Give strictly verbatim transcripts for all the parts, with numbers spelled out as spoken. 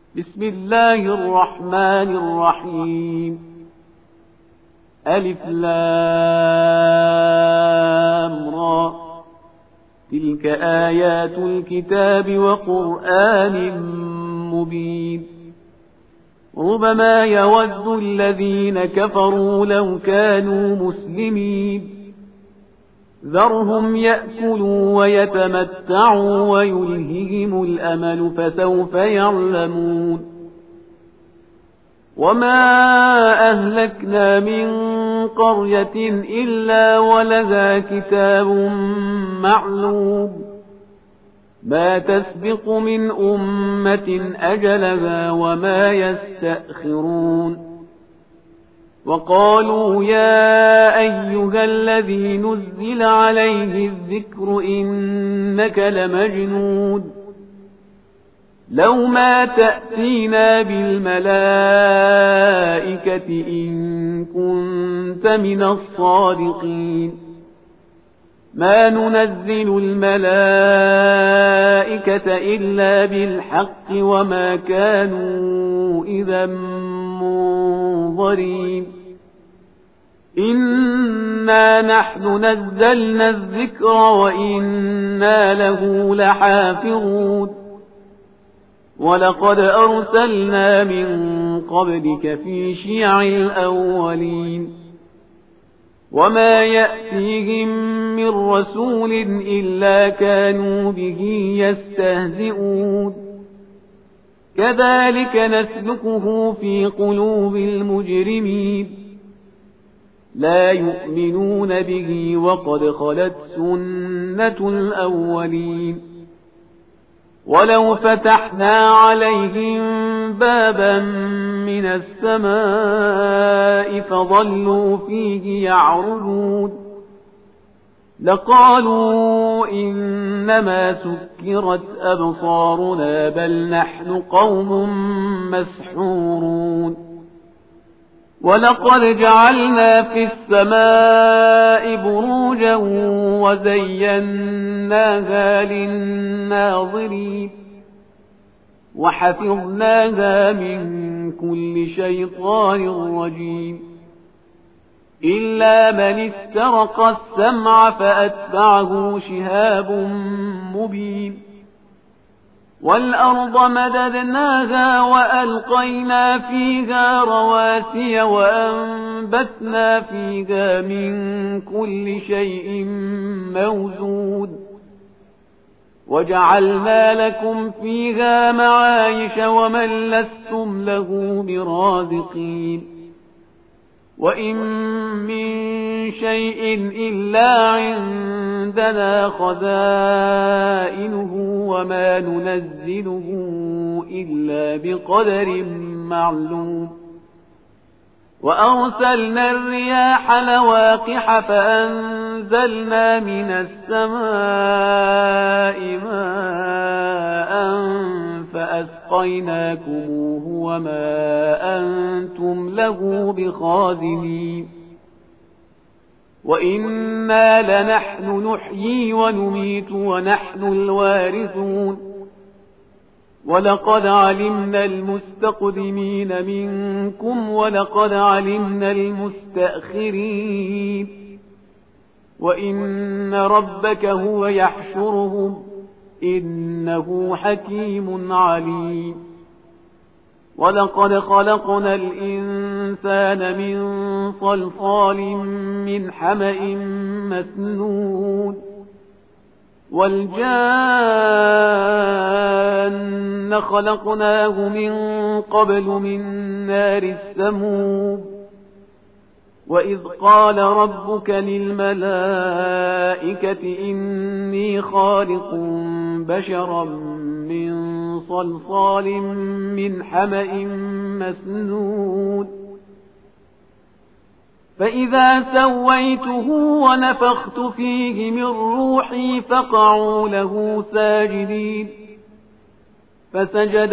بسم الله الرحمن الرحيم. ألف لام را، تلك آيات الكتاب وقرآن مبين. ربما يود الذين كفروا لو كانوا مسلمين، ذرهم يأكلوا ويتمتعوا ويلههم الأمل فسوف يعلمون. وما أهلكنا من قرية إلا ولها كتاب معلوم، ما تسبق من أمة أجلها وما يستأخرون. وقالوا يا أيها الذي نزل عليه الذكر إنك لمجنون، لو ما تأتينا بالملائكة إن كنت من الصادقين. ما ننزل الملائكة إلا بالحق وما كانوا إذا منظرين. إنا نحن نزلنا الذكر وإنا له لحافظون. ولقد أرسلنا من قبلك في شيع الأولين، وما يأتيهم من رسول إلا كانوا به يستهزئون. كذلك نسلكه في قلوب المجرمين، لا يؤمنون به وقد خلت سنة الأولين. ولو فتحنا عليهم بابا من السماء فظلوا فيه يعرجون لقالوا إنما سكرت أبصارنا بل نحن قوم مسحورون. ولقد جعلنا في السماء بروجا وزيناها للناظرين وحفظناها من كل شيطان رجيم، إلا من استرق السمع فأتبعه شهاب مبين. والأرض مددناها وألقينا فيها رواسي وأنبتنا فيها من كل شيء موزون، وجعلنا لكم فيها معايش ومن لستم له برازقين. وإن من شيء إلا عندنا خزائنه وما ننزله إلا بقدر معلوم. وأرسلنا الرياح لواقح فأنزلنا من السماء ماء فأسقيناكموه وما أنتم له بخازنين. وإنا لنحن نحيي ونميت ونحن الوارثون. ولقد علمنا المستقدمين منكم ولقد علمنا المستأخرين. وإن ربك هو يحشرهم إنه حكيم عليم. ولقد خلقنا الإنسان من صلصال من حمأ مسنون. والجان خلقناه من قبل من نار السموم. وإذ قال ربك للملائكة إني خالق بشرا من صلصال من حمأ مسنون. فإذا سويته ونفخت فيه من روحي فقعوا له ساجدين. فسجد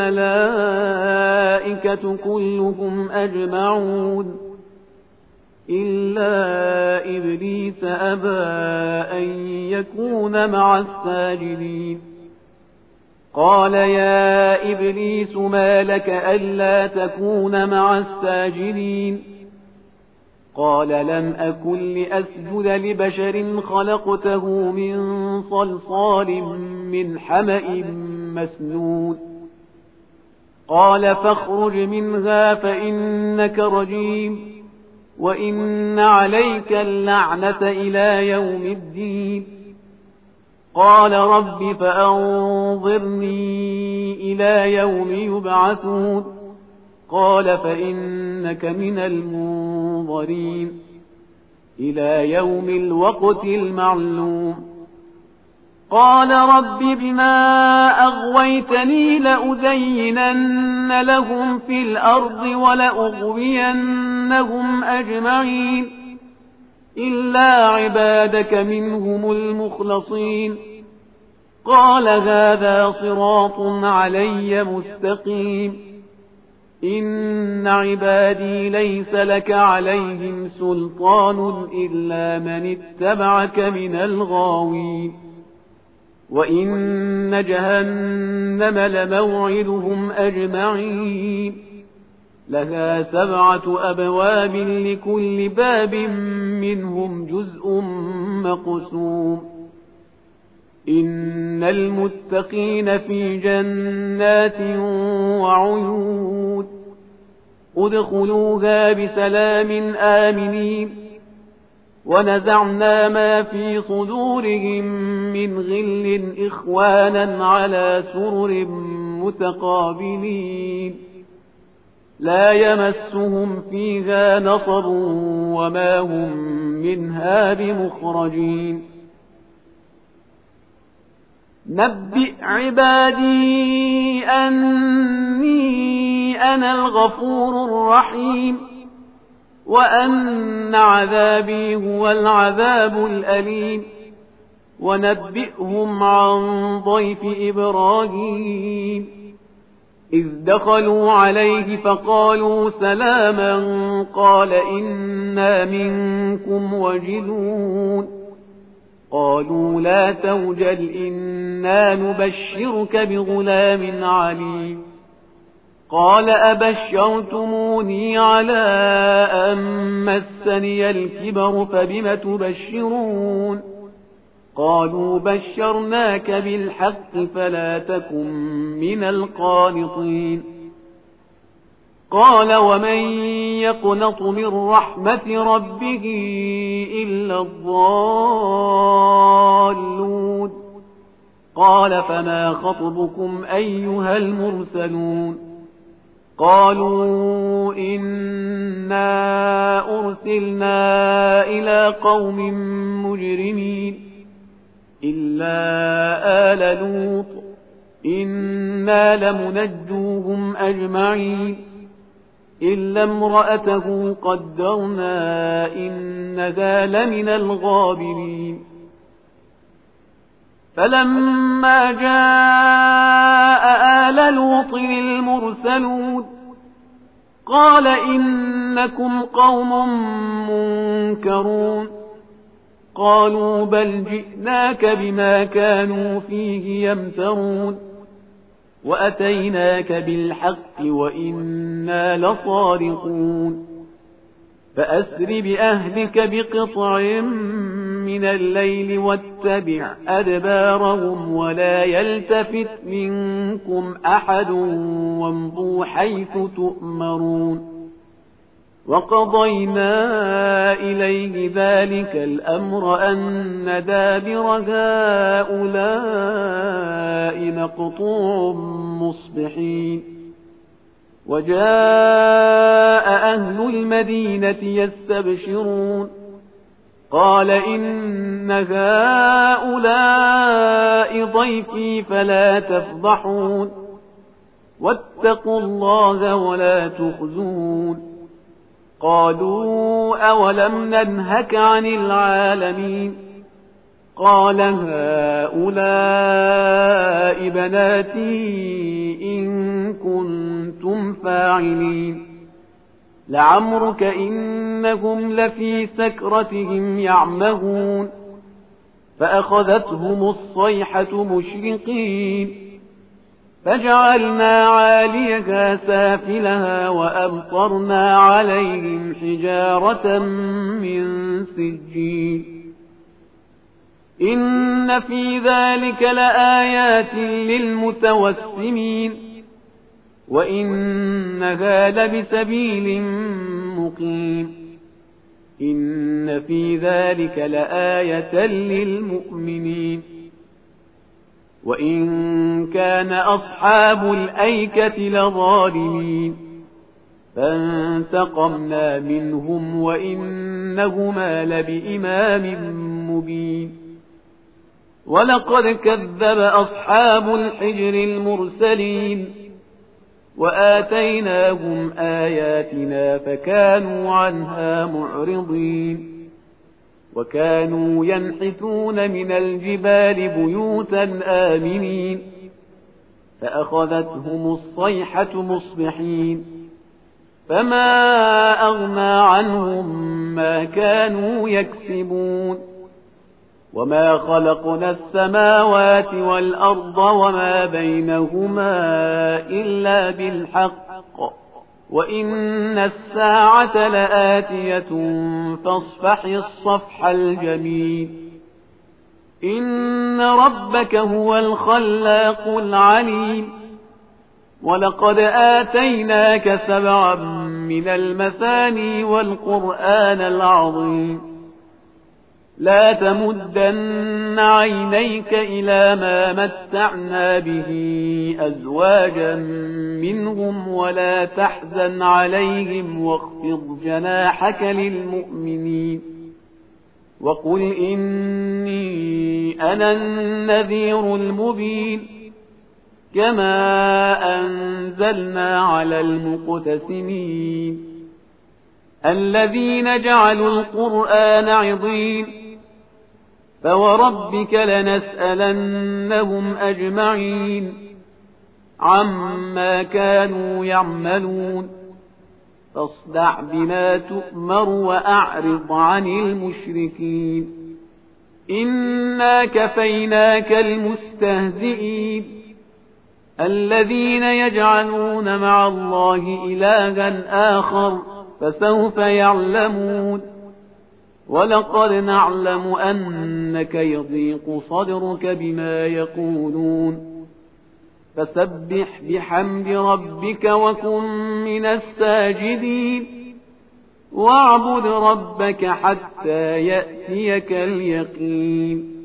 الملائكة كلهم أجمعون إلا إبليس أبى أن يكون مع الساجدين. قال يا إبليس ما لك ألا تكون مع الساجدين قال لم أكن لأسجد لبشر خلقته من صلصال من حمأ مسنون قال فاخرج منها فإنك رجيم وإن عليك اللعنة إلى يوم الدين قال رب فأنظرني إلى يوم يبعثون قال فإنك من المنظرين إلى يوم الوقت المعلوم قال رب بما أغويتني لأزينن لهم في الأرض ولأغوينهم أجمعين إلا عبادك منهم المخلصين قال هذا صراط علي مستقيم إن عبادي ليس لك عليهم سلطان إلا من اتبعك من الغاوين وإن جهنم لموعدهم أجمعين لها سبعة أبواب لكل باب منهم جزء مقسوم إن المتقين في جنات وعيون ادخلوها بسلام آمنين ونزعنا ما في صدورهم من غل إخوانا على سرر متقابلين لا يمسهم فيها نصب وما هم منها بمخرجين نبئ عبادي أني أنا الغفور الرحيم وأن عذابي هو العذاب الأليم ونبئهم عن ضيف إبراهيم إذ دخلوا عليه فقالوا سلاما قال إنا منكم وجلون قالوا لا توجل إنا نبشرك بغلام عليم قال أبشرتموني على أن مسني الكبر فبم تبشرون قالوا بشرناك بالحق فلا تكن من القانطين قال ومن يقنط من رحمة ربه إلا الضالون قال فما خطبكم أيها المرسلون قالوا إنا أرسلنا إلى قوم مجرمين إلا آل لوط إنا لمنجوهم أجمعين إلا امرأته قدرنا إنها لمن الغابرين فلما جاء آل لوط المرسلون قال إنكم قوم منكرون قالوا بل جئناك بما كانوا فيه يمترون وأتيناك بالحق وإنا لصادقون فأسر بأهلك بقطع من الليل واتبع أدبارهم ولا يلتفت منكم أحد وامضوا حيث تؤمرون وقضينا إليه ذلك الأمر أن دابر هؤلاء مقطوع مصبحين وجاء أهل المدينة يستبشرون قال إن هؤلاء ضيفي فلا تفضحون واتقوا الله ولا تخزون قالوا أولم ننهك عن العالمين قال هؤلاء بناتي إن كنتم فاعلين لعمرك إنهم لفي سكرتهم يعمهون فأخذتهم الصيحة مشرقين فجعلنا عاليها سافلها وأمطرنا عليهم حجارة من سجيل إن في ذلك لآيات للمتوسمين وإنها لبسبيل مقيم إن في ذلك لآية للمؤمنين وإن كان أصحاب الأيكة لظالمين فانتقمنا منهم وإنهما لبإمام مبين ولقد كذب أصحاب الحجر المرسلين وآتيناهم آياتنا فكانوا عنها معرضين وكانوا ينحتون من الجبال بيوتا آمنين فأخذتهم الصيحة مصبحين فما أغنى عنهم ما كانوا يكسبون وما خلقنا السماوات والأرض وما بينهما إلا بالحق وإن الساعة لآتية فاصفح الصفح الجميل إن ربك هو الخلاق العليم ولقد آتيناك سبعا من المثاني والقرآن العظيم لا تمدن عينيك إلى ما متعنا به أزواجا منهم ولا تحزن عليهم واخفض جناحك للمؤمنين وقل إني أنا النذير المبين كما أنزلنا على المقتسمين الذين جعلوا القرآن عضين فوربك لنسألنهم أجمعين عما كانوا يعملون فاصدع بما تؤمر وأعرض عن المشركين إنا كفيناك المستهزئين الذين يجعلون مع الله إلها آخر فسوف يعلمون ولقد نعلم أنك يضيق صدرك بما يقولون فسبح بحمد ربك وكن من الساجدين واعبد ربك حتى يأتيك اليقين